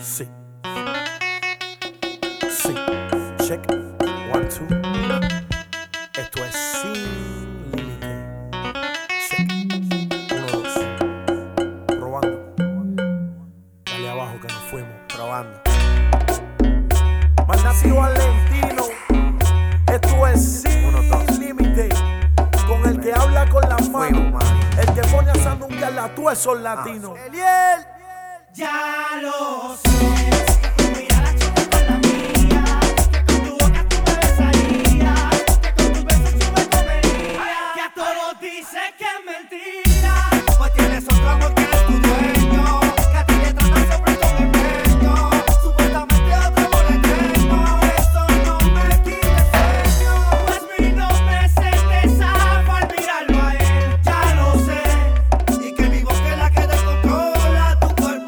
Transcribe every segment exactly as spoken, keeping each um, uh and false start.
Sí. Sí. Check. One, two. Esto es Sin Límite. Check. Uno, dos. Probando. Dale abajo que nos fuimos. Probando. Manati Valentino. Esto es Sin Límite. Con el que habla con las manos. El que pone a sandunguear la tú esos latinos. Eliel. Ya lo sé, que tu mirada choca con la mía, que con tu boca tú me besarías, que con tus besos tú me comerías, que a todos dices que es mentira, pues tienes otro amor que es tu dueño, que a ti te tratan siempre con empeño, supuestamente otro amor eterno, eso no me quita sueño, pues mi nombre se te zafa al mirarlo a él, ya lo sé, y que mi voz es la que descontrola tu cuerpo.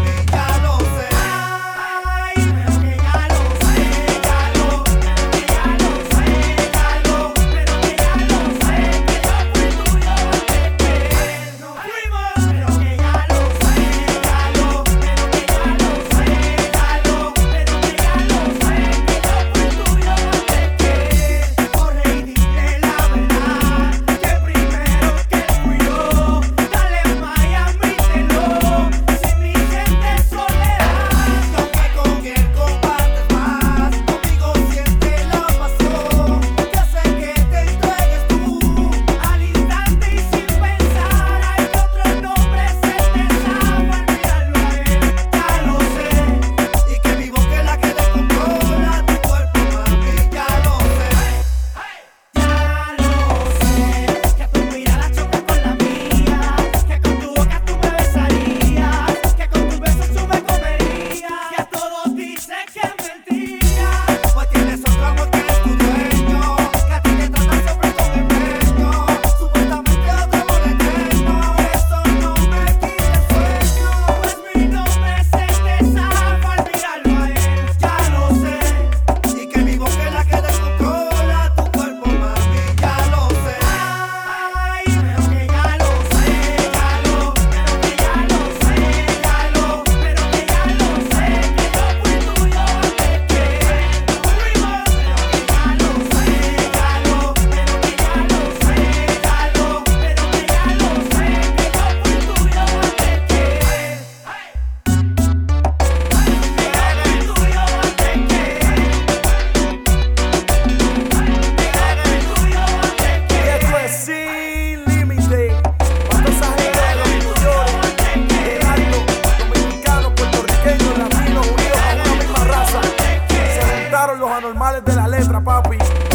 Los anormales de la letra, papi.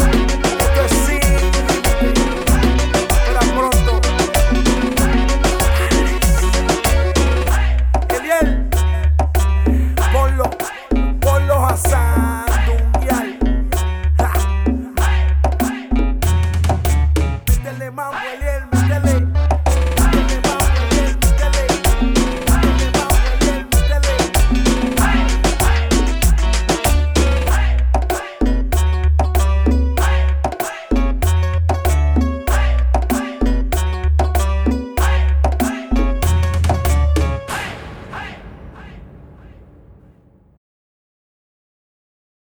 Esto es Sin Límite. Espera pronto. Eliel, ponlo, ponlos a sandunguear. Métele mambo, Eliel.